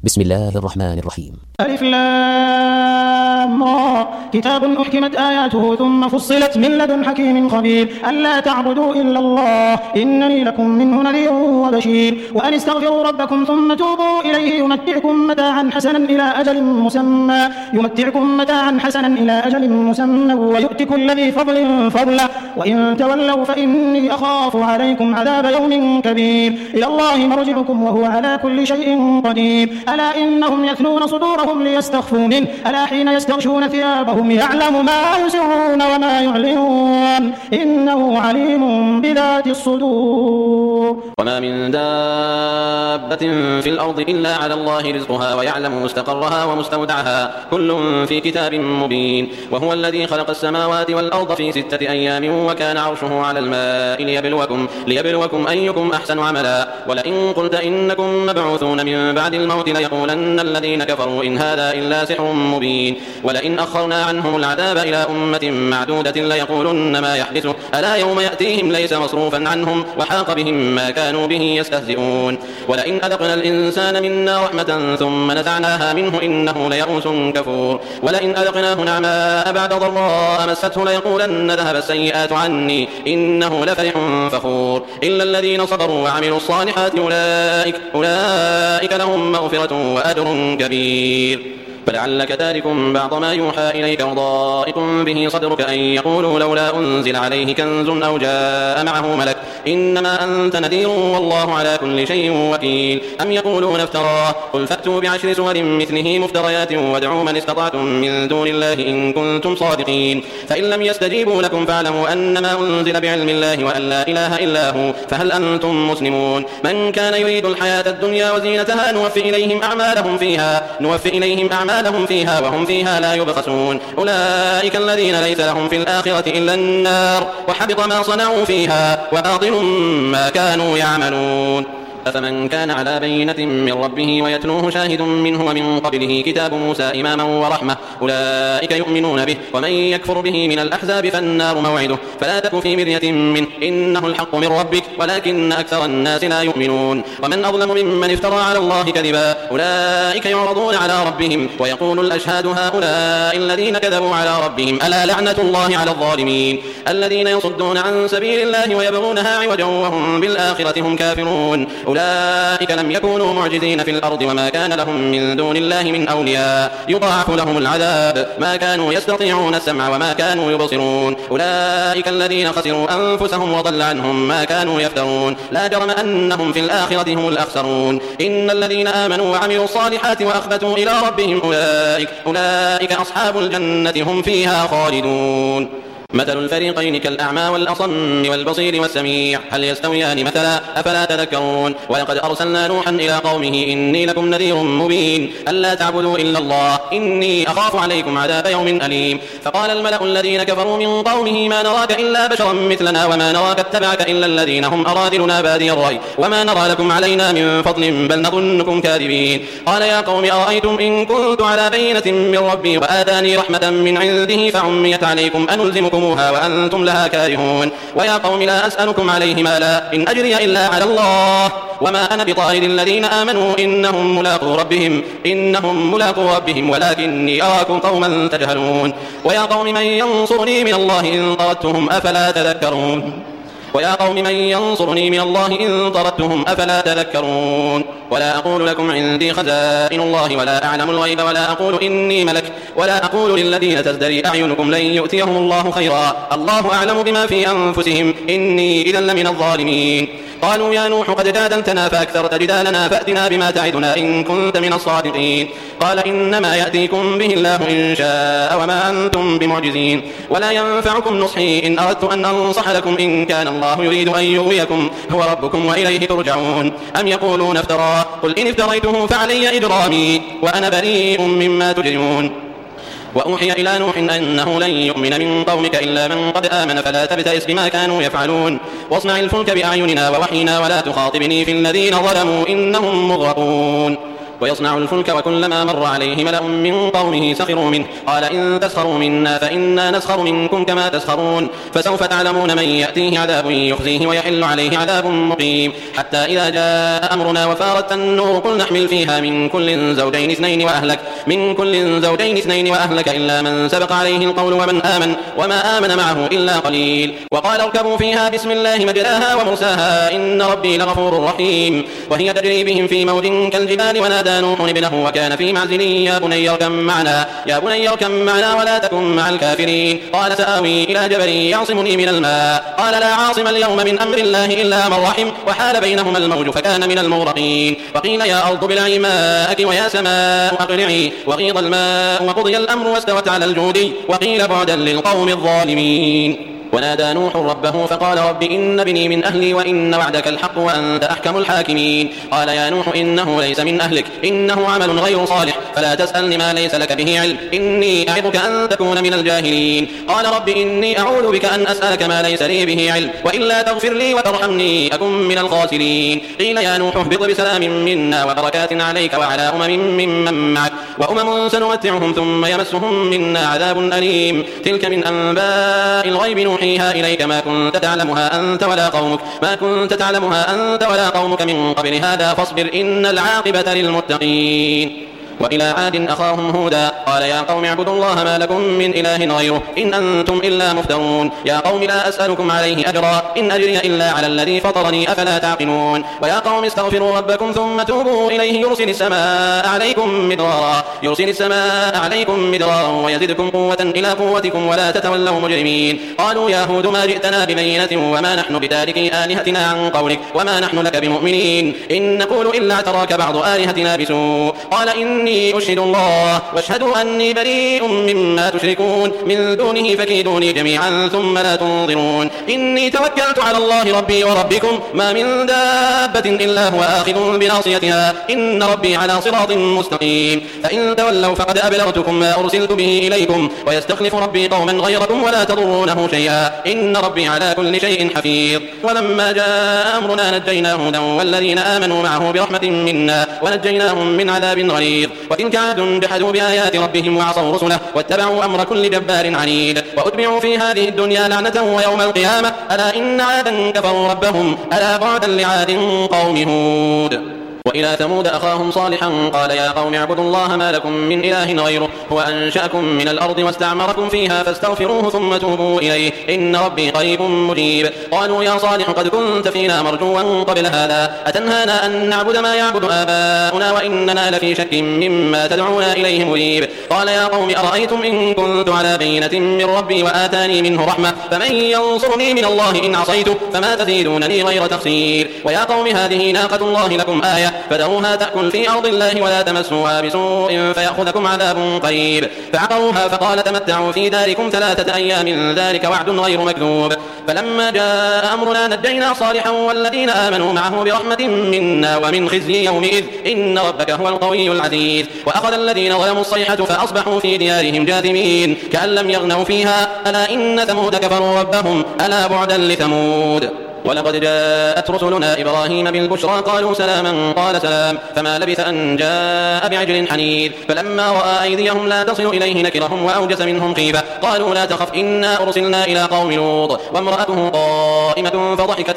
بسم الله الرحمن الرحيم. ألف لام را كتاب أحكمت آياته ثم فصلت من لدن حكيم خبير ألا تعبدوا إلا الله إنني لكم منه نذير وبشير وأن استغفروا ربكم ثم توبوا إليه يمتعكم متاعا حسنا إلى أجل مسمى ويؤتي كل ذي فضل فضله وإن تولوا فإني أخاف عليكم عذاب يوم كبير إلى الله مرجعكم وهو على كل شيء قدير ألا إنهم يثنون صدورهم ليستخفوا منه ألا حين يستغشون ثيابهم يعلم ما يسرون وما يعلنون إنه عليم بذات الصدور. وما من دابة في الأرض إلا على الله رزقها ويعلم مستقرها ومستودعها كل في كتاب مبين. وهو الذي خلق السماوات والأرض في 6 أيام وكان عرشه على الماء ليبلوكم أيكم أحسن عملا ولئن قلت إنكم مبعوثون من بعد الموت ليقولن الذين كفروا إن هذا إلا سحر مبين. ولئن أخرنا عنهم العذاب إلى أمة معدودة ليقولن ما يحدثه ألا يوم يأتيهم ليس مصروفا عنهم وحاق بهم ما كانوا به يستهزئون. ولئن أذقنا الإنسان منا رحمة ثم نزعناها منه إنه ليئوس كفور. ولئن أذقناه نعماء بعد ضراء مسته ليقولن ذهب السيئات عني إنه لفرح فخور. إلا الذين صبروا وعملوا الصالحات أولئك لهم مغفرة وأجر كبير. فلعلك تارك بعض ما يوحى إليك وضائق به صدرك أن يقولوا لولا أنزل عليه كنز أو جاء معه ملك إنما أنت نذير والله على كل شيء وكيل. أم يقولون افتراه قل فأتوا ب10 سور مثله مفتريات وادعوا من استطعتم من دون الله إن كنتم صادقين. فإن لم يستجيبوا لكم فاعلموا أنما أنزل بعلم الله وأن لا إله إلا هو فهل أنتم مسلمون. من كان يريد الحياة الدنيا وزينتها نوفي إليهم أعمالهم فيها وهم فيها لا يبخسون. أولئك الذين ليس لهم في الآخرة إلا النار وحبط ما صنعوا فيها وباطل ما كانوا يعملون. أفمن كان على بينة من ربه ويتلوه شاهد منه ومن قبله كتاب موسى إماما ورحمة أولئك يؤمنون به ومن يكفر به من الأحزاب فالنار موعده فلا تك في مرية منه إنه الحق من ربك ولكن أكثر الناس لا يؤمنون. ومن أظلم ممن افترى على الله كذبا أولئك يعرضون على ربهم ويقول الأشهاد هؤلاء الذين كذبوا على ربهم ألا لعنة الله على الظالمين الذين يصدون عن سبيل الله ويبغونها عوجا وهم بالآخرة هم كافرون. أولئك لم يكونوا معجزين في الأرض وما كان لهم من دون الله من أولياء يضاعف لهم العذاب ما كانوا يستطيعون السمع وما كانوا يبصرون. أولئك الذين خسروا أنفسهم وضل عنهم ما كانوا يفترون لا جرم أنهم في الآخرة هم الأخسرون. إن الذين آمنوا وعملوا الصالحات وأخبتوا إلى ربهم أولئك أصحاب الجنة هم فيها خالدون. مثل الفريقين كالأعمى والأصم والبصير والسميع هل يستويان مثلا أفلا تذكرون. ولقد أرسلنا نوحا إلى قومه إني لكم نذير مبين ألا تعبدوا إلا الله إني أخاف عليكم عذاب يوم أليم. فقال الملأ الذين كفروا من قومه ما نراك إلا بشرا مثلنا وما نراك اتبعك إلا الذين هم أرادلنا بادي الرأي وما نرى لكم علينا من فضل بل نظنكم كاذبين. قال يا قوم أرأيتم إن كنت على بينة من ربي وآتاني رحمة من عنده فعميت عليكم أنلزمكم وأنتم لها كارهون. ويا قوم لا أسألكم عليه مالا إن أجري إلا على الله وما أنا بطارد الذين آمنوا إنهم ملاقو ربهم ولكني أراكم قوما تجهلون. ويا قوم من ينصرني من الله إن طردتهم أفلا تذكرون. ولا أقول لكم عندي خزائن الله ولا أعلم الغيب ولا أقول إني ملك ولا أقول للذين تزدري أعينكم لن يؤتيهم الله خيرا الله أعلم بما في أنفسهم إني إذا لمن الظالمين. قالوا يا نوح قد جادلتنا فأكثرت جدالنا فأتنا بما تعدنا إن كنت من الصادقين. قال إنما يأتيكم به الله إن شاء وما أنتم بمعجزين. ولا ينفعكم نصحي إن أردت أن أنصح لكم إن كان الله يريد أن يغويكم هو ربكم وإليه ترجعون. أم يقولون افتراه قل إن افتريته فعلي إجرامي وأنا بريء مما تجرمون. وأوحي إلى نوح أنه لن يؤمن من قومك إلا من قد آمن فلا تبتئس بما كانوا يفعلون واصنع الفلك بأعيننا ووحينا ولا تخاطبني في الذين ظلموا إنهم مغرقون. ويصنع الفلك وكلما مر عليه ملأ من قومه سخروا منه قال إن تسخروا منا فإنا نسخر منكم كما تسخرون فسوف تعلمون من يأتيه عذاب يخزيه ويحل عليه عذاب مقيم حتى إذا جاء أمرنا وفارت النور قل نحمل فيها من كل زوجين اثنين وأهلك إلا من سبق عليه القول وما آمن معه إلا قليل وقال اركبوا فيها بسم الله مجراها ومرساها إن ربي لغفور رحيم وهي تجري بهم في موج كالجبال ونادى نوح ابنه وكان في معزل يا بني اركب معنا ولا تكن مع الكافرين قال سآوي إلى جبل يعصمني من الماء قال لا عاصم اليوم من أمر الله إلا من رحم وحال بينهما الموج فكان من المغرقين وقيل يا أرض ابلعي ماءك ويا سماء أقلعي وغيض الماء وقضي الأمر واستوت على الجود وقيل بعدا للقوم الظالمين ونادى نوح ربه فقال رب إن ابني من أهلي وإن وعدك الحق وأنت أحكم الحاكمين قال يا نوح إنه ليس من أهلك إنه عمل غير صالح فلا تسألني ما ليس لك به علم إني أعظك أن تكون من الجاهلين قال رب إني أعوذ بك أن أسألك ما ليس لي به علم وإلا تغفر لي وترحمني أكن من الخاسرين قيل يا نوح اهبط بسلام منا وبركات عليك وعلى ممن معك وأمم سنمتعهم ثم يمسهم منا عذاب أليم تلك من أنباء الغيب نوحيها إليك ما كنت تعلمها أنت ولا قومك من قبل هذا فاصبر إن العاقبة للمتقين وإلى عاد أخاهم هودا قال يا قوم اعبدوا الله ما لكم من إله غيره إن أنتم إلا مفترون يا قوم لا أسألكم عليه أجرا إن أجري إلا على الذي فطرني أفلا تعقلون ويا قوم استغفروا ربكم ثم توبوا إليه يرسل السماء عليكم مدرارا ويزدكم قوة إلى قوتكم ولا تتولوا مجرمين قالوا يا هود ما جئتنا ببينة وما نحن بتاركي آلهتنا عن قولك وما نحن لك بمؤمنين إن نقول إلا اعتراك بعض آلهتنا بسوء قال إني أشهد الله واشهدوا أني بريء مما تشركون من دونه فكيدوني جميعا ثم لا تنظرون إني توكلت على الله ربي وربكم ما من دابة إلا هو آخذ بناصيتها إن ربي على صراط مستقيم فإن تولوا فقد أبلغتكم ما أرسلت به إليكم ويستخلف ربي قوما غيركم ولا تضرونه شيئا إن ربي على كل شيء حفيظ ولما جاء أمرنا نجينا هودا والذين آمنوا معه برحمة منا ونجيناهم من عذاب غليظ وتلك عاد جحدوا بآيات ربهم وعصوا رسله واتبعوا أمر كل جبار عنيد وأتبعوا في هذه الدنيا لعنة ويوم القيامة ألا إن عادا كفروا ربهم ألا بعدا لعاد قوم هود وإلى ثمود أخاهم صالحا قال يا قوم اعبدوا الله ما لكم من إله غيره هو أنشأكم من الأرض واستعمركم فيها فاستغفروه ثم توبوا إليه إن ربي قريب مجيب قالوا يا صالح قد كنت فينا مرجوا قبل هذا أتنهانا أن نعبد ما يعبد آباؤنا وإننا لفي شك مما تدعونا إليه مريب قال يا قوم أرأيتم إن كنت على بينة من ربي وآتاني منه رحمة فمن ينصرني من الله إن عصيته فما تزيدونني غير تخسير ويا قوم هذه ناقة الله لكم آية فذروها تأكل في أرض الله ولا تمسوها بسوء فيأخذكم عذاب قريب فعقروها فقال تمتعوا في داركم 3 أيام ذلك وعد غير مكذوب فلما جاء أمرنا نجينا صالحا والذين آمنوا معه برحمة منا ومن خزي يومئذ إن ربك هو القوي العزيز وأخذ الذين ظلموا الصيحة فأصبحوا في ديارهم جاثمين كأن لم يغنوا فيها ألا إن ثمود كفروا ربهم ألا بعدا لثمود ولقد جاءت رسلنا إبراهيم بالبشرى قالوا سلاما قال سلام فما لبث أن جاء بعجل حنيذ فلما رأى أيديهم لا تصل إليه نكرهم وأوجس منهم خيفة قالوا لا تخف إنا أرسلنا إلى قوم لوط وامرأته قائمة فضحكت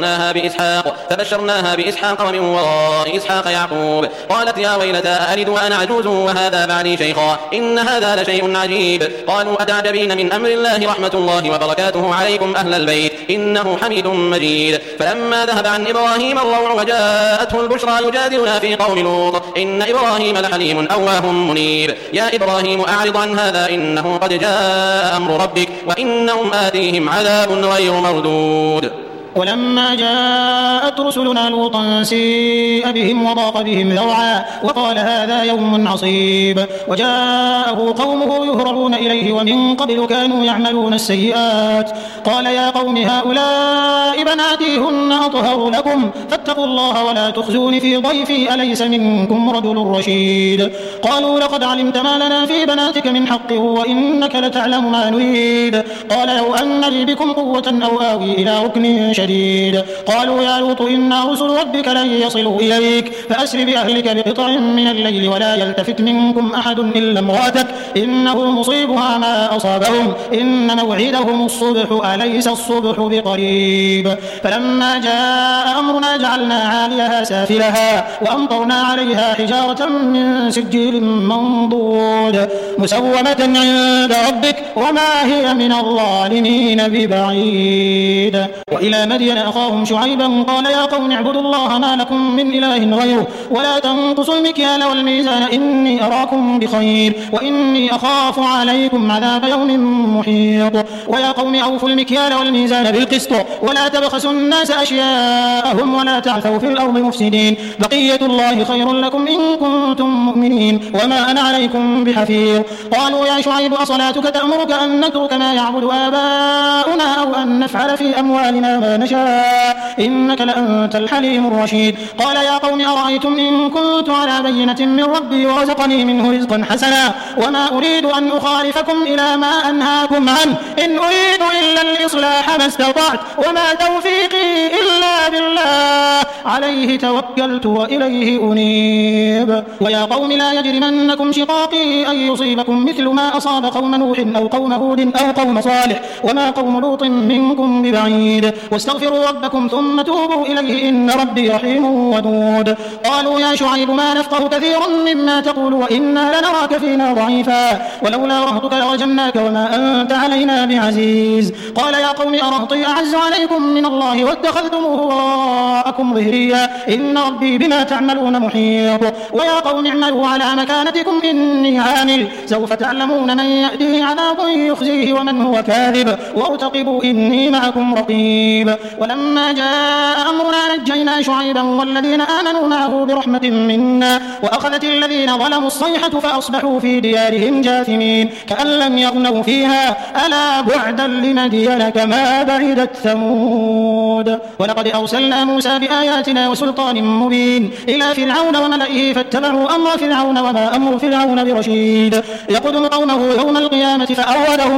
فبشرناها بإسحاق ومن وراء إسحاق يعقوب قالت يا ويلتى ألد وأنا عجوز وهذا بعلي شيخا إن هذا لشيء عجيب قالوا أتعجبين من أمر الله رحمة الله وبركاته عليكم أهل البيت إنه حميد مجيد فلما ذهب عن إبراهيم الروع وجاءته البشرى يجادلنا في قوم لوط إن إبراهيم لحليم أواه منيب يا إبراهيم أعرض عن هذا إنه قد جاء أمر ربك وإنهم آتيهم عذاب غير مردود ولما جاءت رسلنا لوطا سيء بهم وضاق بهم ذرعا وقال هذا يوم عصيب وجاءه قومه يهرعون إليه ومن قبل كانوا يعملون السيئات قال يا قوم هؤلاء بناتي هن أطهر لكم فاتقوا الله ولا تخزون في ضيفي أليس منكم رجل رشيد قالوا لقد علمت ما لنا في بناتك من حق وإنك لتعلم ما نريد قال لو أن لي بكم قوة أو آوي إلى ركن شديد شديد. قالوا يا لوط إنا رسل ربك لن يصلوا إليك فأسر بأهلك بقطع من الليل ولا يلتفت منكم أحد إلا امرأتك إنه مصيبها ما أصابهم إن موعدهم الصبح أليس الصبح بقريب. فلما جاء أمرنا جعلنا عاليها سافلها وأمطرنا عليها حجارة من سجيل منضود مسومة عند ربك وما هي من الظالمين ببعيد. وإلى مدين أخاهم شعيبا قال يا قوم اعبدوا الله ما لكم من إله غيره ولا تنقصوا المكيال والميزان إني أراكم بخير وإني أخاف عليكم عذاب يوم محيط. ويا قوم أوفوا المكيال والميزان بالقسط ولا تبخسوا الناس أشياءهم ولا تعثوا في الأرض مفسدين بقية الله خير لكم إن كنتم مؤمنين وما أنا عليكم بحفيظ. قالوا يا شعيب أصلاتك تأمرك أن نترك ما يعبد آباؤنا أو أن نفعل في أموالنا ما نشاء إنك لأنت الحليم الرشيد. قال يا قوم أرأيتم إن كنت على بينة من ربي ورزقني منه رزقا حسنا وما أريد أن أخالفكم إلى ما أنهاكم عنه إن أريد إلا الإصلاح ما استطعت وما توفيقي إلا بالله عليه توكلت وإليه أنيب. ويا قوم لا يجرمنكم شقاقي أن يصيبكم مثل ما أصاب قوم نوح أو قوم هود أو قوم صالح وما قوم لوط منكم ببعيد واستغفروا ربكم ثم توبوا إليه إن ربي رحيم ودود. قالوا يا شعيب ما نفقه كثيرا مما تقول وإنا لنراك فينا ضعيفا ولولا رهطك لرجمناك وما أنت علينا بعزيز. قال يا قوم أرهطي أعز عليكم من الله واتخذتموه وراءكم ظهريا إن ربي بما تعملون محيط. ويا قوم اعملوا على مكانتكم إني عامل سوف تعلمون من يأتيه عذاب يخزيه ومن هو كاذب وارتقبوا إني معكم رقيب. ولما جاء أمرنا نجينا شعيبا والذين آمنوا معه برحمة منا وأخذت الذين ظلموا الصيحة فأصبحوا في ديارهم جاثمين كأن لم يغنوا فيها ألا بعدا لمدين كما بعدت ثمود. ولقد أرسلنا موسى بآياتنا وسلطان مبين إلى فرعون وملئه فاتبعوا أمر فرعون وما أمر فرعون برشيد يقدم قومه يوم القيامة فأوردهم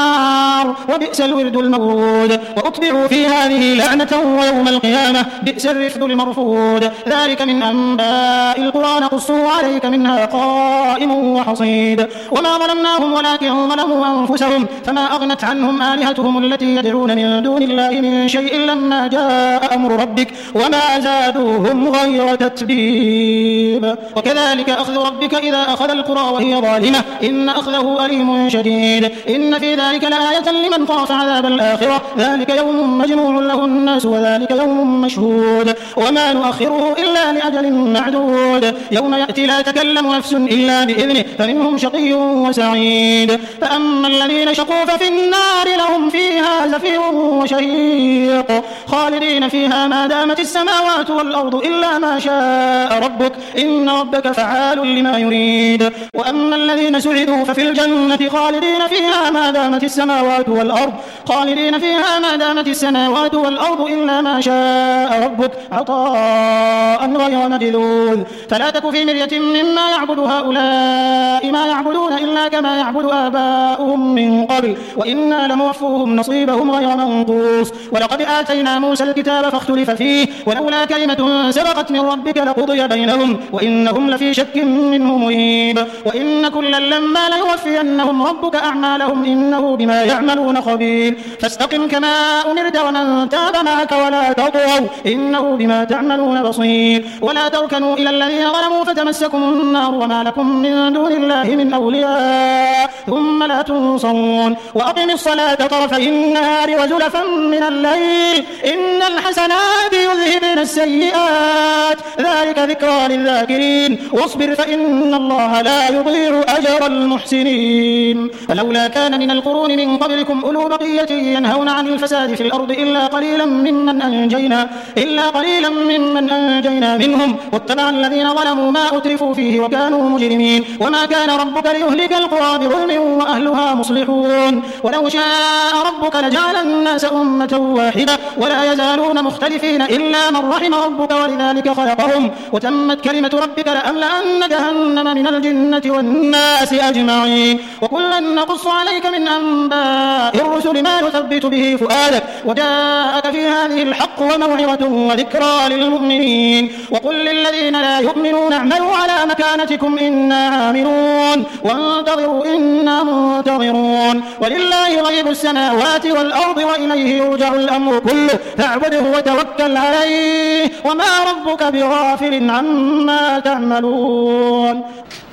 النار وبئس الورد المورود وأتبعوا في هذه لعنة ويوم القيامة بئس الرفد المرفود. ذلك من أنباء القرى نقصه عليك منها قائم وحصيد. وما ظلمناهم ولكن ظلموا أنفسهم فما أغنت عنهم آلهتهم التي يدعون من دون الله من شيء لما جاء أمر ربك وما زادوهم غير تتبيب. وكذلك أخذ ربك إذا أخذ القرى وهي ظالمة إن أخذه أليم شديد إن في ذلك لآية لمن خاف عذاب الآخرة ذلك يوم مجموع له الناس وذلك يوم مشهود وما نؤخره إلا لأجل معدود يوم يأتي لا تكلم نفس إلا بإذنه فمنهم شقي وسعيد. فأما الذين شقوا ففي النار لهم فيها زفير وشهيق خالدين فيها ما دامت السماوات والأرض إلا ما شاء ربك إن ربك فعال لما يريد. وأما الذين سعدوا ففي الجنة خالدين فيها ما دامت السماوات والأرض خالدين فيها ما دامت السماوات والأرض إلا ما شاء ربك عطاء غير مجذوذ. فلا تك في مرية مما يعبد هؤلاء ما يعبدون إلا كما يعبد آباؤهم من قبل وإنا لموفوهم نصيبهم غير منقوص. ولقد آتينا موسى الكتاب فاختلف فيه ولولا كلمة سبقت من ربك لقضي بينهم وإنهم لفي شك منه مريب. وإن كلا لما ليوفينهم ربك أعمالهم إنه بما يعملون خبير. فاستقم كما أمرت ومن تاب معك ولا تطغوا إنه بما تعملون بصير. ولا تركنوا إلى الذين ظلموا فتمسكم النار وما لكم من دون الله من أولياء ثم لا تنصرون. وأقم الصلاة طرفي النهار وزلفا من الليل إن الحسنات يذهبن السيئات ذلك ذكرى للذاكرين واصبر فإن الله لا يضيع أجر المحسنين. فلولا كان من القرون من قبلكم أولو بقية ينهون عن الفساد في الأرض إلا قليلا ممن أنجينا منهم واتبع الذين ظلموا ما أترفوا فيه وكانوا مجرمين. وما كان ربك ليهلك القرى بظلم وأهلها مصلحون ولو شاء ربك لجعل الناس أمة واحدة ولا يزالون مختلفين إلا من رحم ربك ولذلك خلقهم وتمت كلمة ربك لأملأن جهنم من الجنة والناس أجمعين. وكلا نقص عليك من أنباء الرسل ما نثبت به فؤادك وجاءك جاءك في هذه الحق وموعظة وذكرى للمؤمنين وقل للذين لا يؤمنون اعملوا على مكانتكم إنا عاملون وانتظروا إنا منتظرون ولله غيب السماوات والأرض وإليه يرجع الأمر كله فاعبده وتوكل عليه وما ربك بغافل عما تعملون.